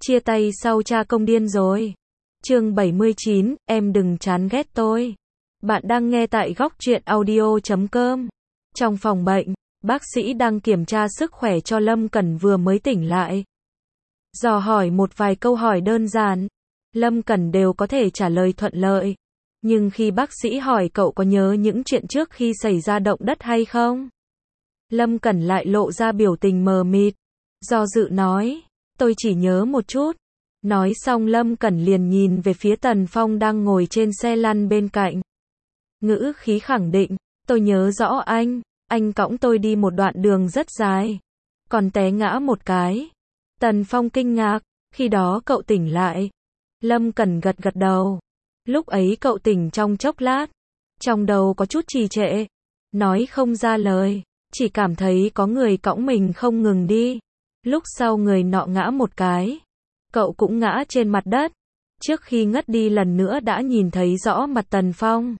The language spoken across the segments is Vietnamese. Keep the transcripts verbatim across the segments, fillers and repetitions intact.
Chia tay sau cha công điên rồi. Chương bảy mươi chín, em đừng chán ghét tôi. Bạn đang nghe tại góc truyện audio chấm com. Trong phòng bệnh, bác sĩ đang kiểm tra sức khỏe cho Lâm Cẩn vừa mới tỉnh lại. Dò hỏi một vài câu hỏi đơn giản, Lâm Cẩn đều có thể trả lời thuận lợi. Nhưng khi bác sĩ hỏi cậu có nhớ những chuyện trước khi xảy ra động đất hay không? Lâm Cẩn lại lộ ra biểu tình mờ mịt. Do dự nói, tôi chỉ nhớ một chút. Nói xong Lâm Cẩn liền nhìn về phía Tần Phong đang ngồi trên xe lăn bên cạnh. Ngữ khí khẳng định, tôi nhớ rõ anh, anh cõng tôi đi một đoạn đường rất dài. Còn té ngã một cái. Tần Phong kinh ngạc, khi đó cậu tỉnh lại. Lâm Cẩn gật gật đầu. Lúc ấy cậu tỉnh trong chốc lát. Trong đầu có chút trì trệ. Nói không ra lời, chỉ cảm thấy có người cõng mình không ngừng đi. Lúc sau người nọ ngã một cái. Cậu cũng ngã trên mặt đất. Trước khi ngất đi lần nữa đã nhìn thấy rõ mặt Tần Phong.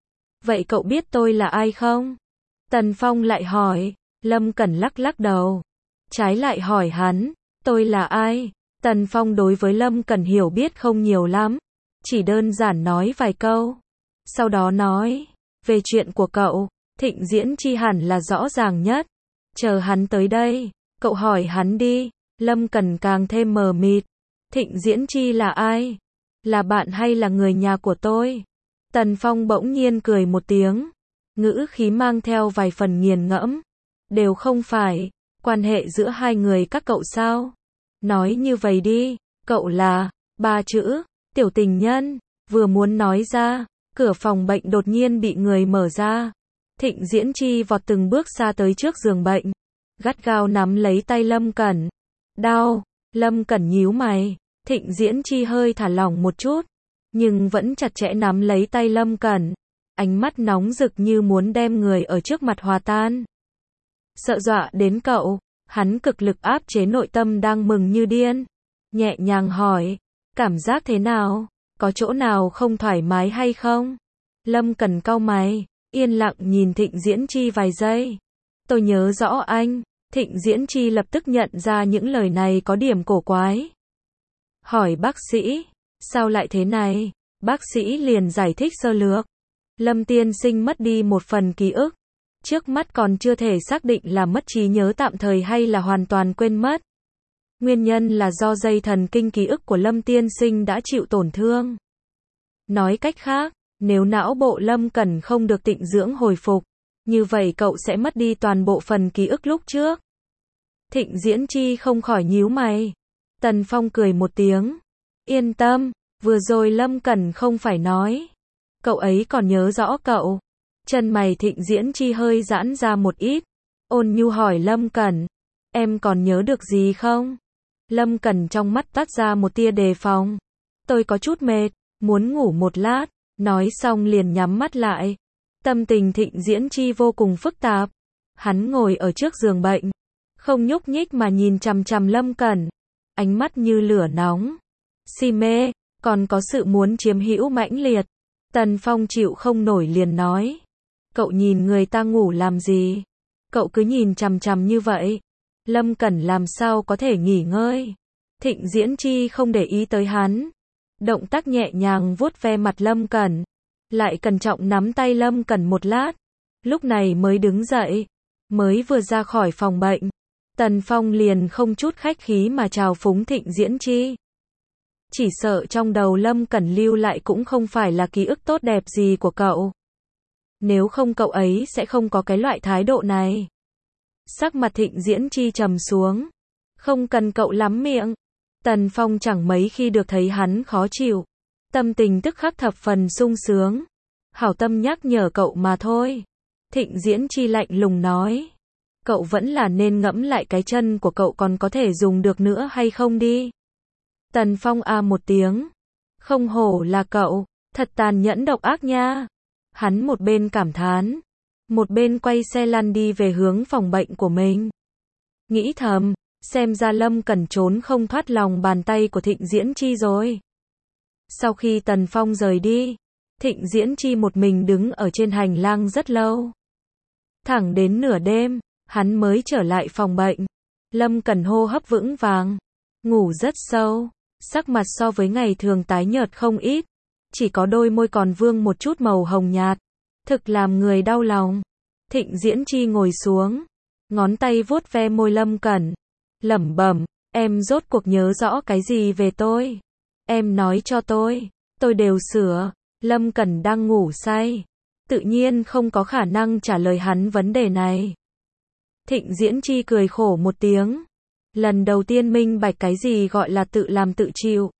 Vậy cậu biết tôi là ai không? Tần Phong lại hỏi. Lâm Cẩn lắc lắc đầu. Trái lại hỏi hắn, tôi là ai? Tần Phong đối với Lâm Cẩn hiểu biết không nhiều lắm. Chỉ đơn giản nói vài câu. Sau đó nói, về chuyện của cậu, Thịnh Diễn Chi hẳn là rõ ràng nhất. Chờ hắn tới đây, cậu hỏi hắn đi. Lâm Cẩn càng thêm mờ mịt. Thịnh Diễn Chi là ai? Là bạn hay là người nhà của tôi? Tần Phong bỗng nhiên cười một tiếng. Ngữ khí mang theo vài phần nghiền ngẫm. Đều không phải. Quan hệ giữa hai người các cậu sao? Nói như vậy đi. Cậu là, ba chữ, tiểu tình nhân. Vừa muốn nói ra, cửa phòng bệnh đột nhiên bị người mở ra. Thịnh Diễn Chi vọt từng bước xa tới trước giường bệnh. Gắt gao nắm lấy tay Lâm Cẩn. Đau. Lâm Cẩn nhíu mày. Thịnh Diễn Chi hơi thả lỏng một chút. Nhưng vẫn chặt chẽ nắm lấy tay Lâm Cẩn. Ánh mắt nóng rực như muốn đem người ở trước mặt hòa tan. Sợ dọa đến cậu. Hắn cực lực áp chế nội tâm đang mừng như điên. Nhẹ nhàng hỏi. Cảm giác thế nào? Có chỗ nào không thoải mái hay không? Lâm Cẩn cau mày. Yên lặng nhìn Thịnh Diễn Chi vài giây. Tôi nhớ rõ anh. Thịnh Diễn Chi lập tức nhận ra những lời này có điểm cổ quái. Hỏi bác sĩ. Sao lại thế này? Bác sĩ liền giải thích sơ lược. Lâm tiên sinh mất đi một phần ký ức. Trước mắt còn chưa thể xác định là mất trí nhớ tạm thời hay là hoàn toàn quên mất. Nguyên nhân là do dây thần kinh ký ức của Lâm tiên sinh đã chịu tổn thương. Nói cách khác, nếu não bộ Lâm Cẩn không được tịnh dưỡng hồi phục, như vậy cậu sẽ mất đi toàn bộ phần ký ức lúc trước. Thịnh Diễn Chi không khỏi nhíu mày. Tần Phong cười một tiếng. Yên tâm, vừa rồi Lâm Cẩn không phải nói. Cậu ấy còn nhớ rõ cậu. Chân mày Thịnh Diễn Chi hơi giãn ra một ít. Ôn nhu hỏi Lâm Cẩn. Em còn nhớ được gì không? Lâm Cẩn trong mắt toát ra một tia đề phòng. Tôi có chút mệt, muốn ngủ một lát. Nói xong liền nhắm mắt lại. Tâm tình Thịnh Diễn Chi vô cùng phức tạp. Hắn ngồi ở trước giường bệnh. Không nhúc nhích mà nhìn chằm chằm Lâm Cẩn. Ánh mắt như lửa nóng. Si mê, còn có sự muốn chiếm hữu mãnh liệt. Tần Phong chịu không nổi liền nói. Cậu nhìn người ta ngủ làm gì? Cậu cứ nhìn chằm chằm như vậy. Lâm Cẩn làm sao có thể nghỉ ngơi? Thịnh Diễn Chi không để ý tới hắn. Động tác nhẹ nhàng vuốt ve mặt Lâm Cẩn. Lại cẩn trọng nắm tay Lâm Cẩn một lát. Lúc này mới đứng dậy. Mới vừa ra khỏi phòng bệnh. Tần Phong liền không chút khách khí mà chào phúng Thịnh Diễn Chi. Chỉ sợ trong đầu Lâm Cẩn lưu lại cũng không phải là ký ức tốt đẹp gì của cậu. Nếu không cậu ấy sẽ không có cái loại thái độ này. Sắc mặt Thịnh Diễn Chi trầm xuống. Không cần cậu lắm miệng. Tần Phong chẳng mấy khi được thấy hắn khó chịu. Tâm tình tức khắc thập phần sung sướng. Hảo tâm nhắc nhở cậu mà thôi. Thịnh Diễn Chi lạnh lùng nói. Cậu vẫn là nên ngẫm lại cái chân của cậu còn có thể dùng được nữa hay không đi. Tần Phong a một tiếng. Không hổ là cậu, thật tàn nhẫn độc ác nha. Hắn một bên cảm thán. Một bên quay xe lăn đi về hướng phòng bệnh của mình. Nghĩ thầm, xem ra Lâm Cẩn trốn không thoát lòng bàn tay của Thịnh Diễn Chi rồi. Sau khi Tần Phong rời đi, Thịnh Diễn Chi một mình đứng ở trên hành lang rất lâu. Thẳng đến nửa đêm, hắn mới trở lại phòng bệnh. Lâm Cẩn hô hấp vững vàng. ngủ rất sâu, sắc mặt so với ngày thường tái nhợt không ít, chỉ có đôi môi còn vương một chút màu hồng nhạt, thực làm người đau lòng. Thịnh Diễn Chi ngồi xuống, ngón tay vuốt ve môi Lâm Cẩn, lẩm bẩm, em rốt cuộc nhớ rõ cái gì về tôi? Em nói cho tôi, tôi đều sửa. Lâm Cẩn đang ngủ say, tự nhiên không có khả năng trả lời hắn vấn đề này. Thịnh Diễn Chi cười khổ một tiếng, lần đầu tiên minh bạch cái gì gọi là tự làm tự chịu.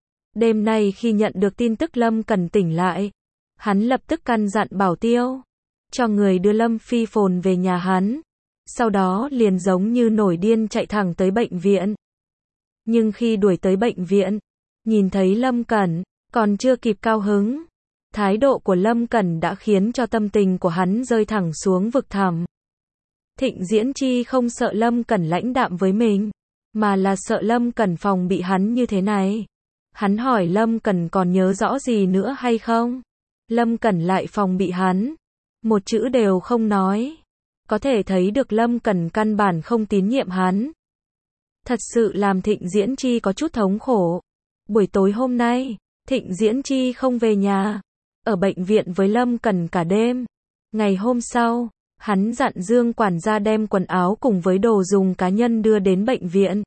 Đêm nay khi nhận được tin tức Lâm Cẩn tỉnh lại, hắn lập tức căn dặn Bảo Tiêu, cho người đưa Lâm Phi Phồn về nhà hắn, sau đó liền giống như nổi điên chạy thẳng tới bệnh viện. Nhưng khi đuổi tới bệnh viện, nhìn thấy Lâm Cẩn, còn chưa kịp cao hứng, thái độ của Lâm Cẩn đã khiến cho tâm tình của hắn rơi thẳng xuống vực thẳm. Thịnh Diễn Chi không sợ Lâm Cẩn lãnh đạm với mình, mà là sợ Lâm Cẩn phòng bị hắn như thế này. Hắn hỏi Lâm Cẩn còn nhớ rõ gì nữa hay không? Lâm Cẩn lại phòng bị hắn, một chữ đều không nói. Có thể thấy được Lâm Cẩn căn bản không tín nhiệm hắn. Thật sự làm Thịnh Diễn Chi có chút thống khổ. Buổi tối hôm nay, Thịnh Diễn Chi không về nhà, ở bệnh viện với Lâm Cẩn cả đêm. Ngày hôm sau, hắn dặn Dương quản gia đem quần áo cùng với đồ dùng cá nhân đưa đến bệnh viện.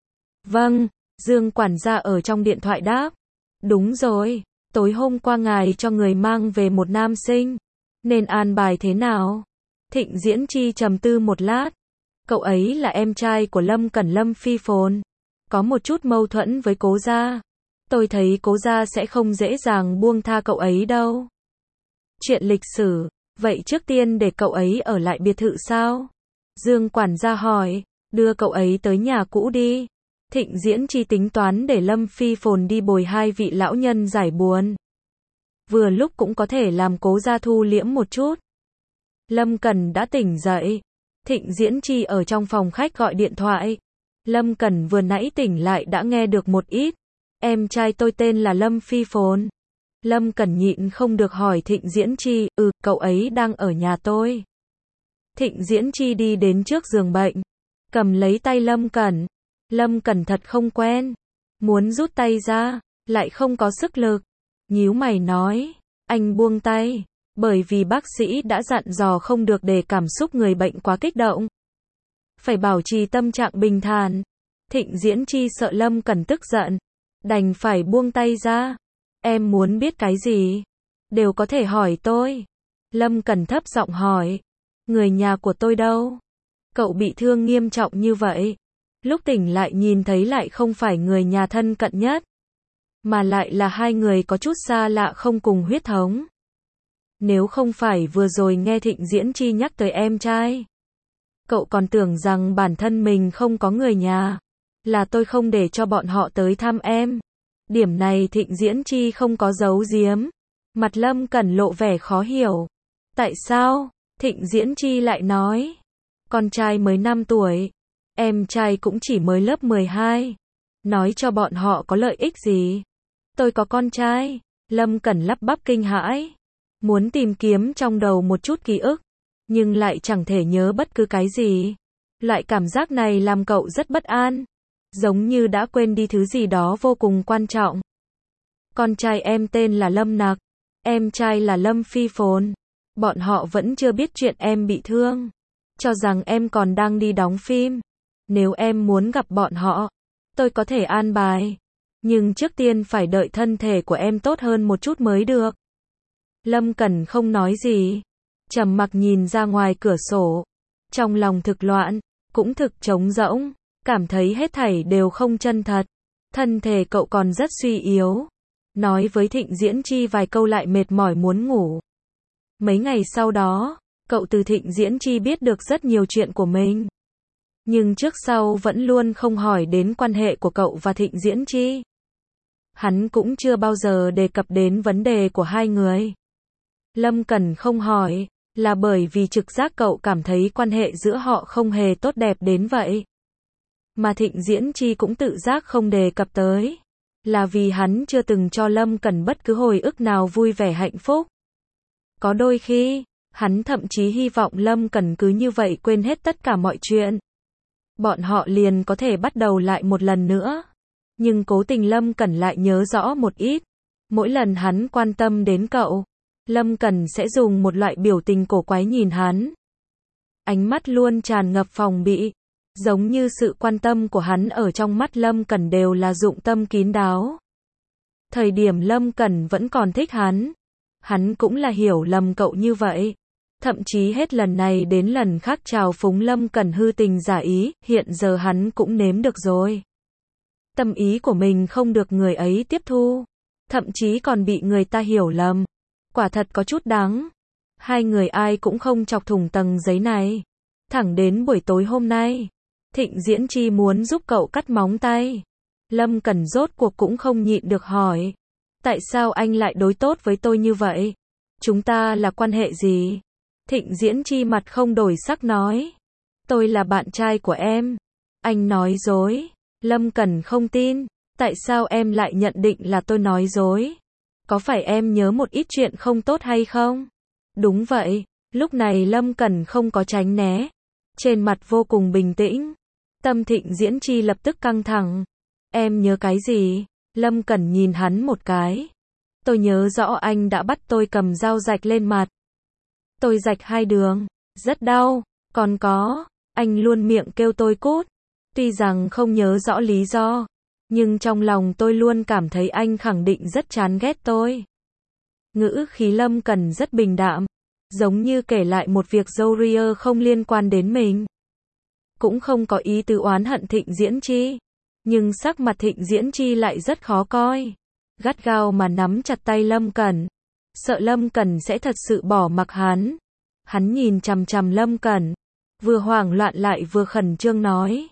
Vâng, Dương quản gia ở trong điện thoại đáp. Đúng rồi, tối hôm qua ngài cho người mang về một nam sinh, nên an bài thế nào? Thịnh Diễn Chi trầm tư một lát. Cậu ấy là em trai của Lâm Cẩn Lâm Phi Phồn, có một chút mâu thuẫn với Cố gia. Tôi thấy Cố gia sẽ không dễ dàng buông tha cậu ấy đâu. Chuyện lịch sử, vậy trước tiên để cậu ấy ở lại biệt thự sao? Dương quản gia hỏi, đưa cậu ấy tới nhà cũ đi. Thịnh Diễn Chi tính toán để Lâm Phi Phồn đi bồi hai vị lão nhân giải buồn. Vừa lúc cũng có thể làm Cố gia thu liễm một chút. Lâm Cẩn đã tỉnh dậy. Thịnh Diễn Chi ở trong phòng khách gọi điện thoại. Lâm Cẩn vừa nãy tỉnh lại đã nghe được một ít. Em trai tôi tên là Lâm Phi Phồn. Lâm Cẩn nhịn không được hỏi Thịnh Diễn Chi, ừ, cậu ấy đang ở nhà tôi. Thịnh Diễn Chi đi đến trước giường bệnh, cầm lấy tay Lâm Cẩn. Lâm Cẩn thật không quen, muốn rút tay ra, lại không có sức lực. Nhíu mày nói, anh buông tay, bởi vì bác sĩ đã dặn dò không được để cảm xúc người bệnh quá kích động. Phải bảo trì tâm trạng bình thản. Thịnh Diễn Chi sợ Lâm Cẩn tức giận, đành phải buông tay ra. Em muốn biết cái gì? Đều có thể hỏi tôi. Lâm Cẩn thấp giọng hỏi. Người nhà của tôi đâu? Cậu bị thương nghiêm trọng như vậy. Lúc tỉnh lại nhìn thấy lại không phải người nhà thân cận nhất, mà lại là hai người có chút xa lạ không cùng huyết thống. Nếu không phải vừa rồi nghe Thịnh Diễn Chi nhắc tới em trai, cậu còn tưởng rằng bản thân mình không có người nhà, là tôi không để cho bọn họ tới thăm em. Điểm này Thịnh Diễn Chi không có giấu giếm. Mặt Lâm Cẩn lộ vẻ khó hiểu. Tại sao? Thịnh Diễn Chi lại nói. Con trai mới năm tuổi, em trai cũng chỉ mới lớp mười hai. Nói cho bọn họ có lợi ích gì? Tôi có con trai. Lâm Cẩn lắp bắp kinh hãi, muốn tìm kiếm trong đầu một chút ký ức, nhưng lại chẳng thể nhớ bất cứ cái gì. Loại cảm giác này làm cậu rất bất an, giống như đã quên đi thứ gì đó vô cùng quan trọng. Con trai em tên là Lâm Nặc, em trai là Lâm Phi Phồn. Bọn họ vẫn chưa biết chuyện em bị thương, cho rằng em còn đang đi đóng phim. Nếu em muốn gặp bọn họ, tôi có thể an bài, nhưng trước tiên phải đợi thân thể của em tốt hơn một chút mới được. Lâm Cẩn không nói gì, trầm mặc nhìn ra ngoài cửa sổ, trong lòng thực loạn, cũng thực trống rỗng, cảm thấy hết thảy đều không chân thật. Thân thể cậu còn rất suy yếu, nói với Thịnh Diễn Chi vài câu lại mệt mỏi muốn ngủ. Mấy ngày sau đó, cậu từ Thịnh Diễn Chi biết được rất nhiều chuyện của mình, nhưng trước sau vẫn luôn không hỏi đến quan hệ của cậu và Thịnh Diễn Chi. Hắn cũng chưa bao giờ đề cập đến vấn đề của hai người. Lâm Cẩn không hỏi, là bởi vì trực giác cậu cảm thấy quan hệ giữa họ không hề tốt đẹp đến vậy. Mà Thịnh Diễn Chi cũng tự giác không đề cập tới, là vì hắn chưa từng cho Lâm Cẩn bất cứ hồi ức nào vui vẻ hạnh phúc. Có đôi khi, hắn thậm chí hy vọng Lâm Cẩn cứ như vậy quên hết tất cả mọi chuyện. bọn họ liền có thể bắt đầu lại một lần nữa. Nhưng cố tình Lâm Cẩn lại nhớ rõ một ít. Mỗi lần hắn quan tâm đến cậu, Lâm Cẩn sẽ dùng một loại biểu tình cổ quái nhìn hắn. Ánh mắt luôn tràn ngập phòng bị, giống như sự quan tâm của hắn ở trong mắt Lâm Cẩn đều là dụng tâm kín đáo. Thời điểm Lâm Cẩn vẫn còn thích hắn, hắn cũng là hiểu lầm cậu như vậy. Thậm chí hết lần này đến lần khác trào phúng Lâm Cẩn hư tình giả ý, hiện giờ hắn cũng nếm được rồi. Tâm ý của mình không được người ấy tiếp thu, thậm chí còn bị người ta hiểu lầm. Quả thật có chút đáng. Hai người ai cũng không chọc thủng tầng giấy này. Thẳng đến buổi tối hôm nay, Thịnh Diễn Chi muốn giúp cậu cắt móng tay. Lâm Cẩn rốt cuộc cũng không nhịn được hỏi. Tại sao anh lại đối tốt với tôi như vậy? Chúng ta là quan hệ gì? Thịnh Diễn Chi mặt không đổi sắc nói. Tôi là bạn trai của em. Anh nói dối. Lâm Cẩn không tin. Tại sao em lại nhận định là tôi nói dối? Có phải em nhớ một ít chuyện không tốt hay không? Đúng vậy. Lúc này Lâm Cẩn không có tránh né. Trên mặt vô cùng bình tĩnh. Tâm Thịnh Diễn Chi lập tức căng thẳng. Em nhớ cái gì? Lâm Cẩn nhìn hắn một cái. Tôi nhớ rõ anh đã bắt tôi cầm dao rạch lên mặt. Tôi rạch hai đường. Rất đau. Còn có, anh luôn miệng kêu tôi cút. Tuy rằng không nhớ rõ lý do, nhưng trong lòng tôi luôn cảm thấy anh khẳng định rất chán ghét tôi. Ngữ khí Lâm Cẩn rất bình đạm, giống như kể lại một việc dâu ria không liên quan đến mình. Cũng không có ý tứ oán hận Thịnh Diễn Chi, nhưng sắc mặt Thịnh Diễn Chi lại rất khó coi. Gắt gao mà nắm chặt tay Lâm Cẩn, sợ Lâm Cẩn sẽ thật sự bỏ mặc hắn. Hắn nhìn chằm chằm Lâm Cẩn, vừa hoảng loạn lại vừa khẩn trương nói.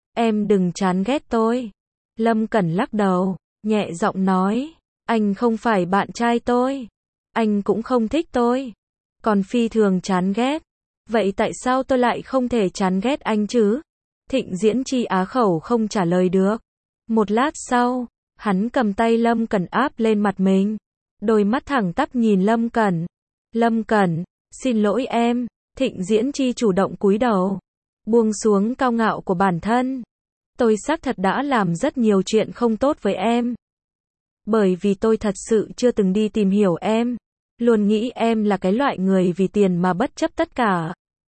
Em đừng chán ghét tôi. Lâm Cẩn lắc đầu, nhẹ giọng nói. Anh không phải bạn trai tôi. Anh cũng không thích tôi. Còn phi thường chán ghét. Vậy tại sao tôi lại không thể chán ghét anh chứ? Thịnh Diễn Chi á khẩu không trả lời được. Một lát sau, hắn cầm tay Lâm Cẩn áp lên mặt mình. Đôi mắt thẳng tắp nhìn Lâm Cẩn. Lâm Cẩn, xin lỗi em. Thịnh Diễn Chi chủ động cúi đầu, buông xuống cao ngạo của bản thân. Tôi xác thật đã làm rất nhiều chuyện không tốt với em. Bởi vì tôi thật sự chưa từng đi tìm hiểu em. Luôn nghĩ em là cái loại người vì tiền mà bất chấp tất cả.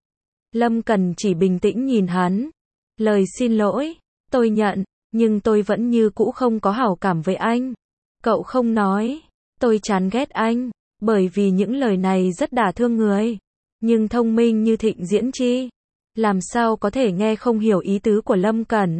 Lâm Cẩn chỉ bình tĩnh nhìn hắn. Lời xin lỗi, tôi nhận, nhưng tôi vẫn như cũ không có hảo cảm với anh. Cậu không nói, tôi chán ghét anh, bởi vì những lời này rất đả thương người. Nhưng thông minh như Thịnh Diễn Chi, làm sao có thể nghe không hiểu ý tứ của Lâm Cẩn.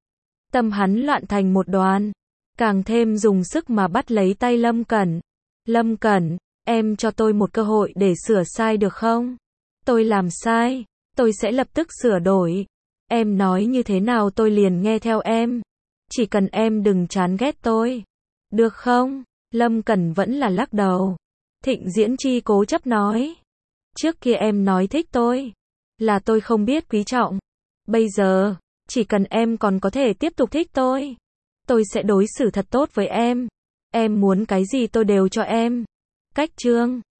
Tâm hắn loạn thành một đoàn, càng thêm dùng sức mà bắt lấy tay Lâm Cẩn. Lâm Cẩn, em cho tôi một cơ hội để sửa sai được không? Tôi làm sai, tôi sẽ lập tức sửa đổi. Em nói như thế nào tôi liền nghe theo em. Chỉ cần em đừng chán ghét tôi. Được không? Lâm Cẩn vẫn là lắc đầu. Thịnh Diễn Chi cố chấp nói. Trước kia em nói thích tôi, là tôi không biết quý trọng. Bây giờ, chỉ cần em còn có thể tiếp tục thích tôi, tôi sẽ đối xử thật tốt với em. Em muốn cái gì tôi đều cho em. Cách chương